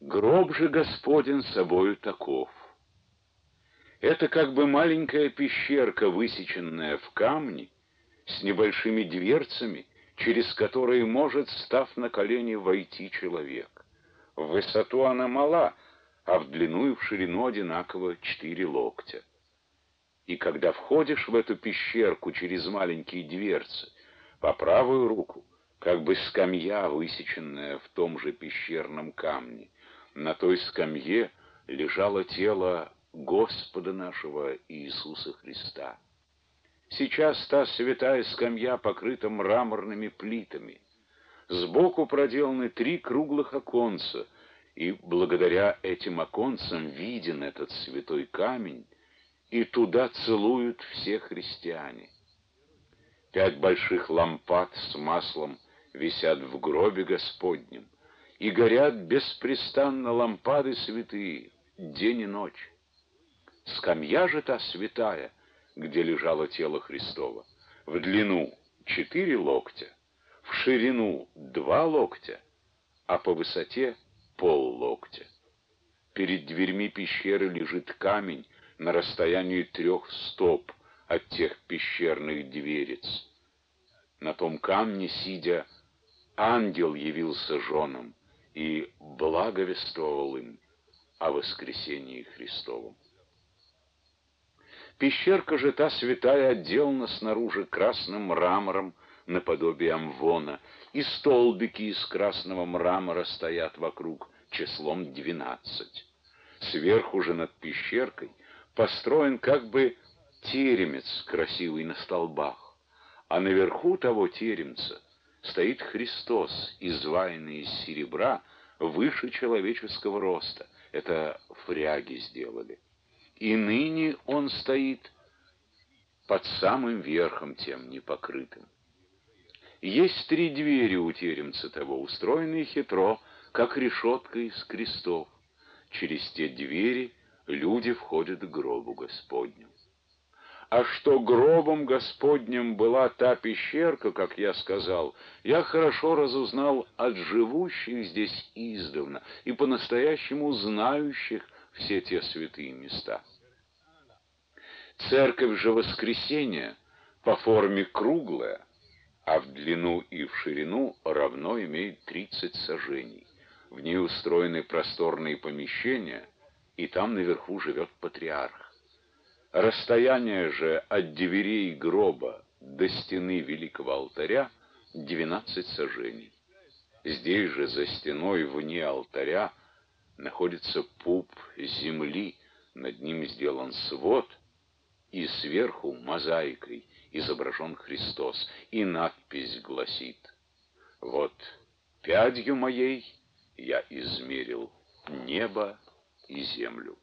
Гроб же Господень собою таков. Это как бы маленькая пещерка, высеченная в камне, с небольшими дверцами, через которые может, став на колени, войти человек. В высоту она мала, а в длину и в ширину одинаково 4 локтя. И когда входишь в эту пещерку через маленькие дверцы, по правую руку, как бы скамья, высеченная в том же пещерном камне, на той скамье лежало тело Господа нашего Иисуса Христа. Сейчас та святая скамья покрыта мраморными плитами. Сбоку проделаны 3 круглых оконца, и благодаря этим оконцам виден этот святой камень, и туда целуют все христиане. 5 больших лампад с маслом висят в гробе Господнем, и горят беспрестанно лампады святые день и ночь. Скамья же та святая, где лежало тело Христово, в длину 4 локтя, в ширину 2 локтя, а по высоте поллоктя. Перед дверьми пещеры лежит камень на расстоянии 3 стоп от тех пещерных дверец. На том камне, сидя, ангел явился женам и благовествовал им о воскресении Христовом. Пещерка же та святая отделана снаружи красным мрамором наподобие амвона, и столбики из красного мрамора стоят вокруг числом 12. Сверху же над пещеркой построен как бы теремец красивый на столбах, а наверху того теремца стоит Христос, изваянный из серебра, выше человеческого роста. Это фряги сделали. И ныне он стоит под самым верхом тем непокрытым. Есть 3 двери у теремца того, устроенные хитро, как решетка из крестов. Через те двери люди входят к гробу Господню. А что гробом Господним была та пещерка, как я сказал, я хорошо разузнал от живущих здесь издавна и по-настоящему знающих все те святые места. Церковь же Воскресения по форме круглая, а в длину и в ширину равно имеет 30 саженей. В ней устроены просторные помещения, и там наверху живет патриарх. Расстояние же от дверей гроба до стены великого алтаря 12 саженей. Здесь же за стеной вне алтаря находится пуп земли, над ним сделан свод, и сверху мозаикой изображен Христос, и надпись гласит: «Вот пядью моей я измерил небо и землю».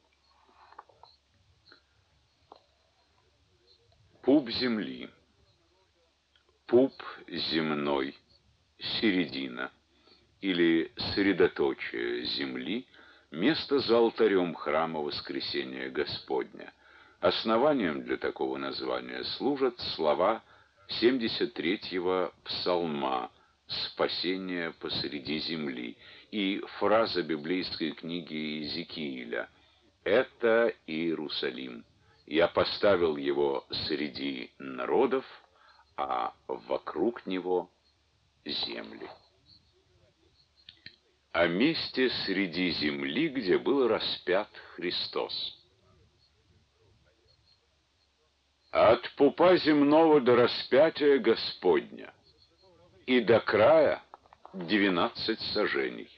Пуп земли, пуп земной, середина или средоточие земли, место за алтарем храма Воскресения Господня. Основанием для такого названия служат слова 73-го псалма «Спасение посреди земли» и фраза библейской книги Иезекииля «Это Иерусалим. Я поставил его среди народов, а вокруг него земли». О месте среди земли, где был распят Христос. От пупа земного до распятия Господня и до края 12 саженей.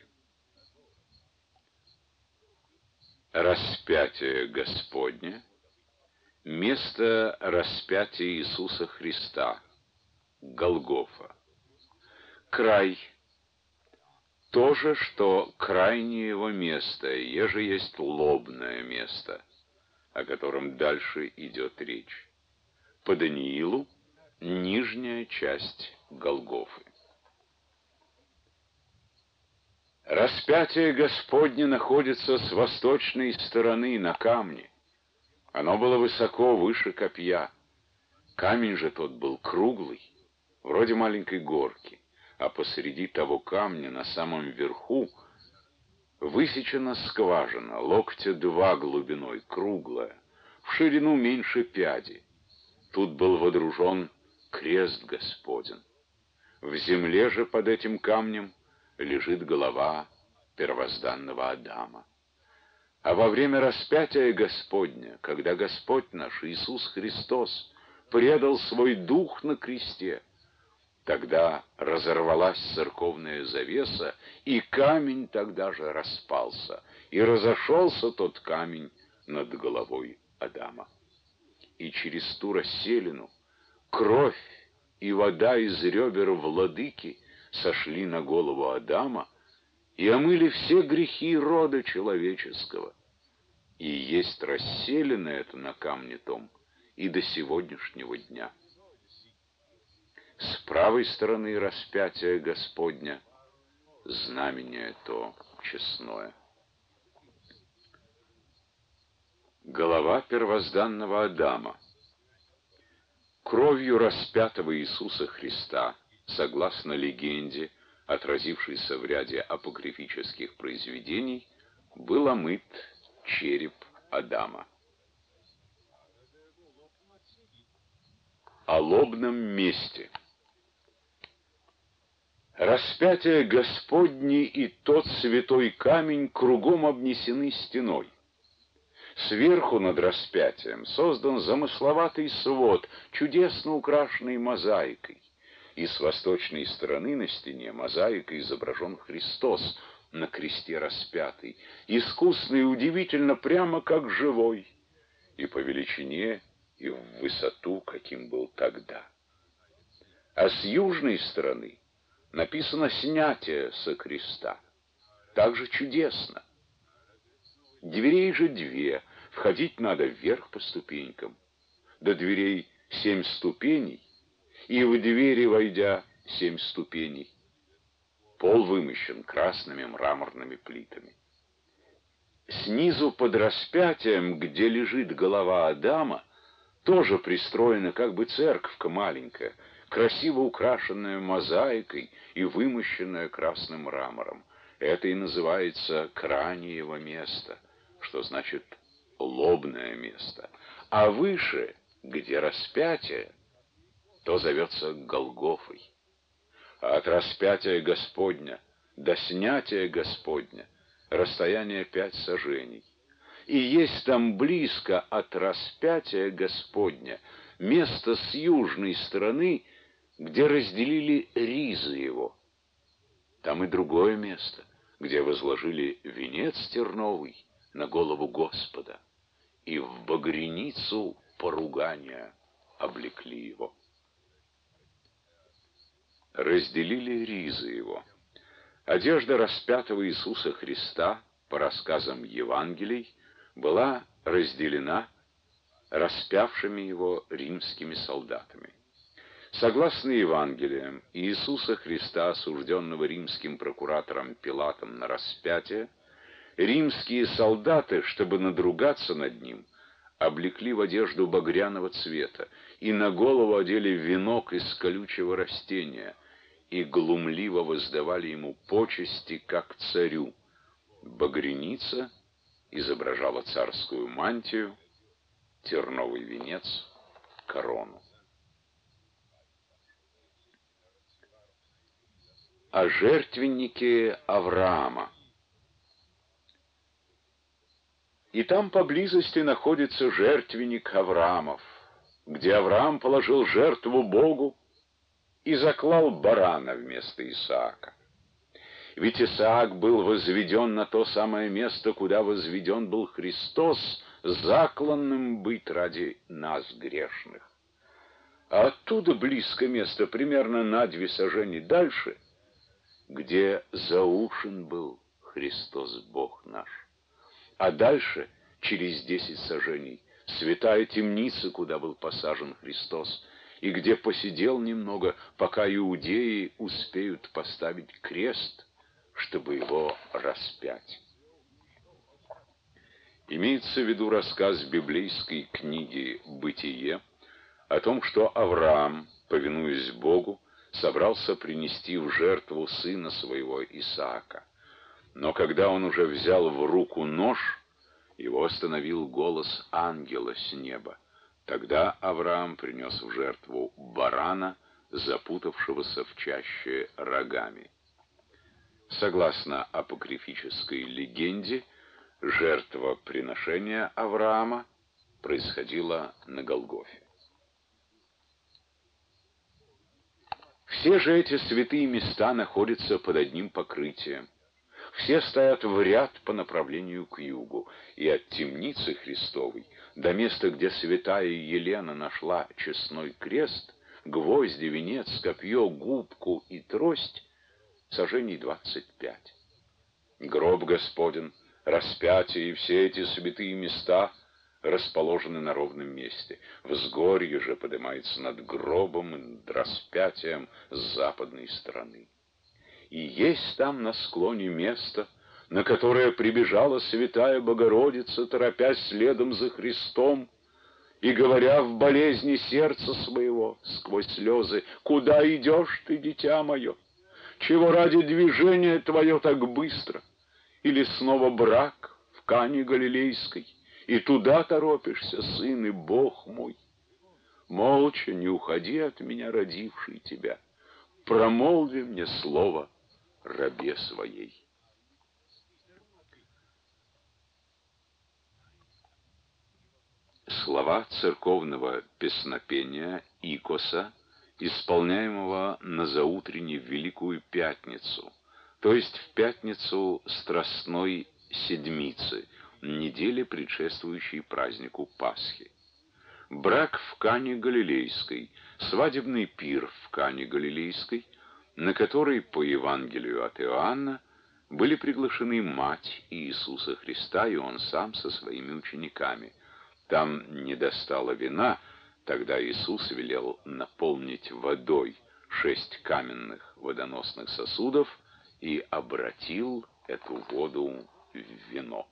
Распятие Господне, место распятия Иисуса Христа, Голгофа. Край — то же, что крайнее его место, еже есть лобное место, о котором дальше идет речь. По Даниилу — нижняя часть Голгофы. Распятие Господне находится с восточной стороны на камне. Оно было высоко, выше копья. Камень же тот был круглый, вроде маленькой горки, а посреди того камня на самом верху Высечена скважина, локтя 2 глубиной, круглая, в ширину меньше пяди. Тут был водружен крест Господен. В земле же под этим камнем лежит голова первозданного Адама. А во время распятия Господня, когда Господь наш Иисус Христос предал свой дух на кресте, тогда разорвалась церковная завеса, и камень тогда же распался, и разошелся тот камень над головой Адама. И через ту расселину кровь и вода из ребер владыки сошли на голову Адама и омыли все грехи рода человеческого. И есть расселено это на камне том и до сегодняшнего дня. С правой стороны распятия Господня знамение то честное. Голова первозданного Адама. Кровью распятого Иисуса Христа, согласно легенде, отразившейся в ряде апокрифических произведений, был омыт череп Адама. О лобном месте. Распятие Господне и тот святой камень кругом обнесены стеной. Сверху над распятием создан замысловатый свод, чудесно украшенный мозаикой, и с восточной стороны на стене мозаикой изображен Христос на кресте распятый, искусно и удивительно прямо как живой, и по величине, и в высоту, каким был тогда. А с южной стороны написано «снятие со креста», также чудесно. Дверей же 2, входить надо вверх по ступенькам. До дверей 7 ступеней, и в двери, войдя, 7 ступеней. Пол вымощен красными мраморными плитами. Снизу под распятием, где лежит голова Адама, тоже пристроена как бы церковка маленькая, красиво украшенная мозаикой и вымощенная красным мрамором. Это и называется краниево место, что значит лобное место. А выше, где распятие, то зовется Голгофой. А от распятия Господня до снятия Господня расстояние 5 саженей. И есть там близко от распятия Господня место с южной стороны, где разделили ризы его. Там и другое место, где возложили венец терновый на голову Господа, и в багряницу поругания облекли его. Разделили ризы его. Одежда распятого Иисуса Христа, по рассказам Евангелий, была разделена распявшими его римскими солдатами. Согласно Евангелиям, Иисуса Христа, осужденного римским прокуратором Пилатом на распятие, римские солдаты, чтобы надругаться над ним, облекли в одежду багряного цвета и на голову одели венок из колючего растения и глумливо воздавали ему почести, как царю. Багряница изображала царскую мантию, терновый венец — корону. О жертвеннике Авраама. И там поблизости находится жертвенник Авраамов, где Авраам положил жертву Богу и заклал барана вместо Исаака. Ведь Исаак был возведен на то самое место, куда возведен был Христос, закланным быть ради нас грешных. А оттуда близко место, примерно на 2 сажени дальше, где заушен был Христос Бог наш. А дальше, через 10 саженей, святая темница, куда был посажен Христос, и где посидел немного, пока иудеи успеют поставить крест, чтобы его распять. Имеется в виду рассказ библейской книги «Бытие» о том, что Авраам, повинуясь Богу, собрался принести в жертву сына своего Исаака. Но когда он уже взял в руку нож, его остановил голос ангела с неба. Тогда Авраам принес в жертву барана, запутавшегося в чаще рогами. Согласно апокрифической легенде, жертвоприношение Авраама происходило на Голгофе. Все же эти святые места находятся под одним покрытием. Все стоят в ряд по направлению к югу, и от темницы Христовой до места, где святая Елена нашла честной крест, гвозди, венец, копье, губку и трость, саженей 25. Гроб Господен, распятие и все эти святые места расположены на ровном месте. Взгорье же поднимается над гробом и над распятием с западной стороны. И есть там на склоне место, на которое прибежала святая Богородица, торопясь следом за Христом, и говоря в болезни сердца своего сквозь слезы: «Куда идешь ты, дитя мое? Чего ради движение твое так быстро? Или снова брак в Кане Галилейской, и туда торопишься, сын и Бог мой? Молча не уходи от меня, родивший тебя. Промолви мне слово рабе своей». Слова церковного песнопения Икоса, исполняемого на заутренне в Великую Пятницу, то есть в пятницу Страстной Седмицы, недели, предшествующей празднику Пасхи. Брак в Кане Галилейской, свадебный пир в Кане Галилейской, на который, по Евангелию от Иоанна, были приглашены мать Иисуса Христа и он сам со своими учениками. Там не достало вина, тогда Иисус велел наполнить водой 6 каменных водоносных сосудов и обратил эту воду в вино.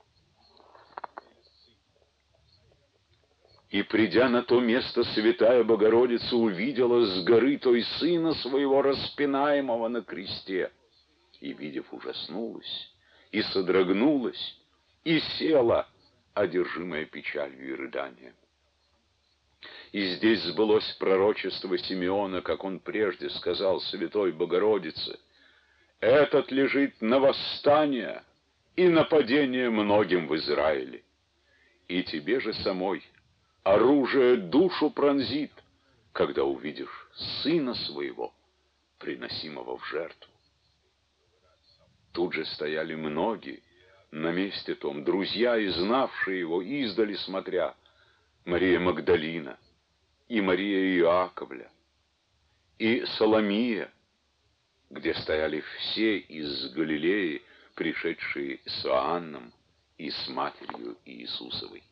И, придя на то место, святая Богородица увидела с горы той сына своего, распинаемого на кресте, и, видев, ужаснулась, и содрогнулась, и села, одержимая печалью и рыданием. И здесь сбылось пророчество Симеона, как он прежде сказал святой Богородице: «Этот лежит на восстание и нападение многим в Израиле. И тебе же самой оружие душу пронзит, когда увидишь сына своего, приносимого в жертву». Тут же стояли многие на месте том, друзья и знавшие его, издали смотря: Мария Магдалина, и Мария Иаковля, и Соломия, где стояли все из Галилеи, пришедшие с Иоанном и с матерью Иисусовой.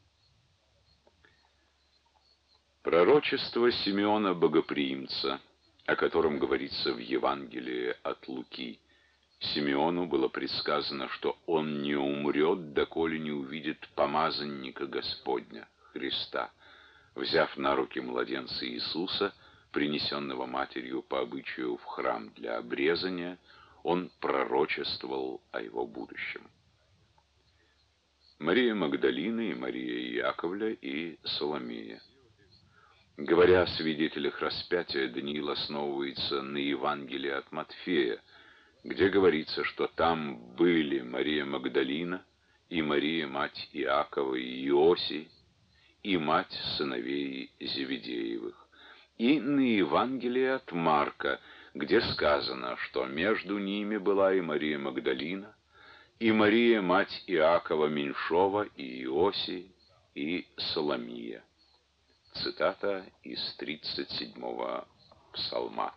Пророчество Симеона Богоприимца, о котором говорится в Евангелии от Луки, Симеону было предсказано, что он не умрет, доколе не увидит помазанника Господня, Христа. Взяв на руки младенца Иисуса, принесенного матерью по обычаю в храм для обрезания, он пророчествовал о его будущем. Мария Магдалина и Мария Иаковля и Соломея. Говоря о свидетелях распятия, Даниил основывается на Евангелии от Матфея, где говорится, что там были Мария Магдалина и Мария, мать Иакова и Иосии, и мать сыновей Зеведеевых, и на Евангелии от Марка, где сказано, что между ними была и Мария Магдалина, и Мария, мать Иакова Меньшова и Иосии, и Соломия. Цитата из 37-го псалма.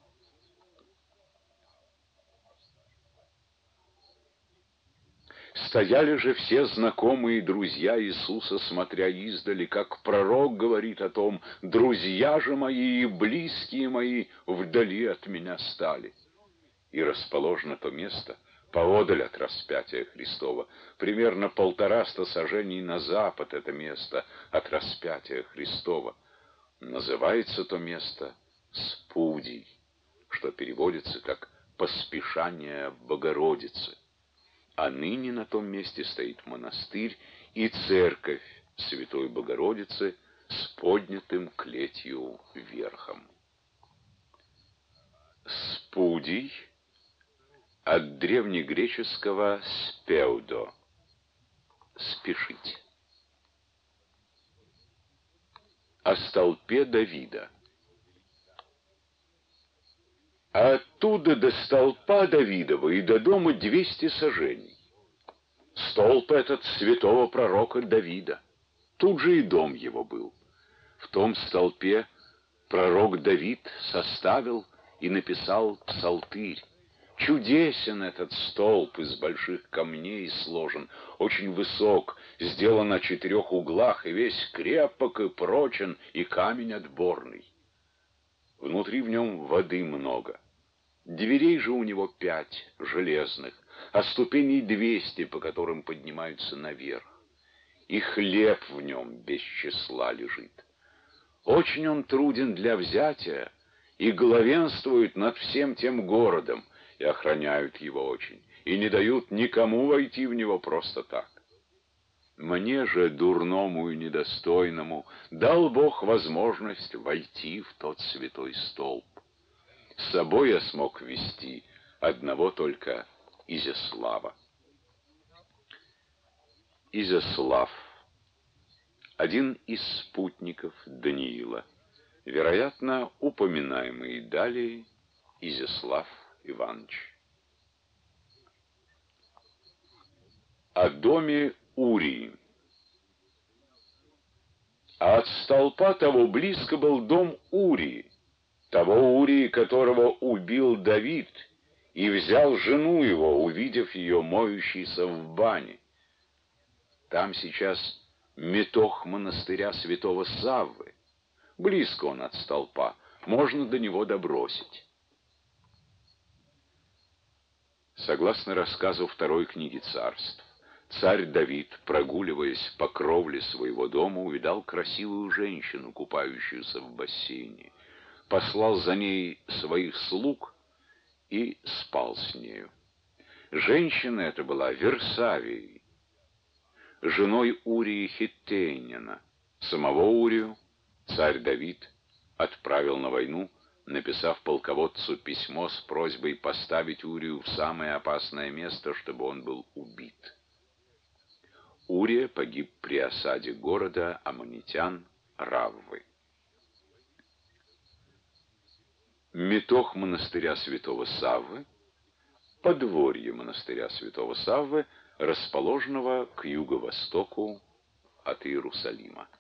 Стояли же все знакомые друзья Иисуса, смотря издали, как пророк говорит о том: «Друзья же мои и близкие мои вдали от меня стали». И расположено то место поодаль от распятия Христова, примерно 150 саженей на запад это место от распятия Христова. Называется то место Спудий, что переводится как «поспешание Богородицы». а ныне на том месте стоит монастырь и церковь Святой Богородицы с поднятым клетью верхом. Спудий от древнегреческого «спеудо» — «спешить». О столпе Давида. А оттуда до столпа Давидова и до дома 200 саженей. Столб этот святого пророка Давида. Тут же и дом его был. В том столпе пророк Давид составил и написал псалтырь. Чудесен этот столб, из больших камней сложен, очень высок, сделан на 4 углах, и весь крепок и прочен, и камень отборный. Внутри в нем воды много. Дверей же у него 5 железных, а ступеней 200, по которым поднимаются наверх. И хлеб в нем без числа лежит. Очень он труден для взятия и главенствует над всем тем городом, и охраняют его очень, и не дают никому войти в него просто так. Мне же, дурному и недостойному, дал Бог возможность войти в тот святой столб. С собой я смог вести одного только Изяслава. Изяслав, один из спутников Даниила, вероятно, упоминаемый далее Изяслав Иванович. О доме Урии. А от столпа того близко был дом Урии, того Урии, которого убил Давид, и взял жену его, увидев ее моющейся в бане. Там сейчас метох монастыря святого Саввы. Близко он от столпа, можно до него добросить. Согласно рассказу второй книги Царств, царь Давид, прогуливаясь по кровле своего дома, увидал красивую женщину, купающуюся в бассейне, послал за ней своих слуг и спал с нею. Женщина эта была Версавией, женой Урии Хиттейнина. Самого Урию царь Давид отправил на войну, написав полководцу письмо с просьбой поставить Урию в самое опасное место, чтобы он был убит. Урия погиб при осаде города аммонитян Раввы. Метох монастыря святого Саввы, подворье монастыря святого Саввы, расположенного к юго-востоку от Иерусалима.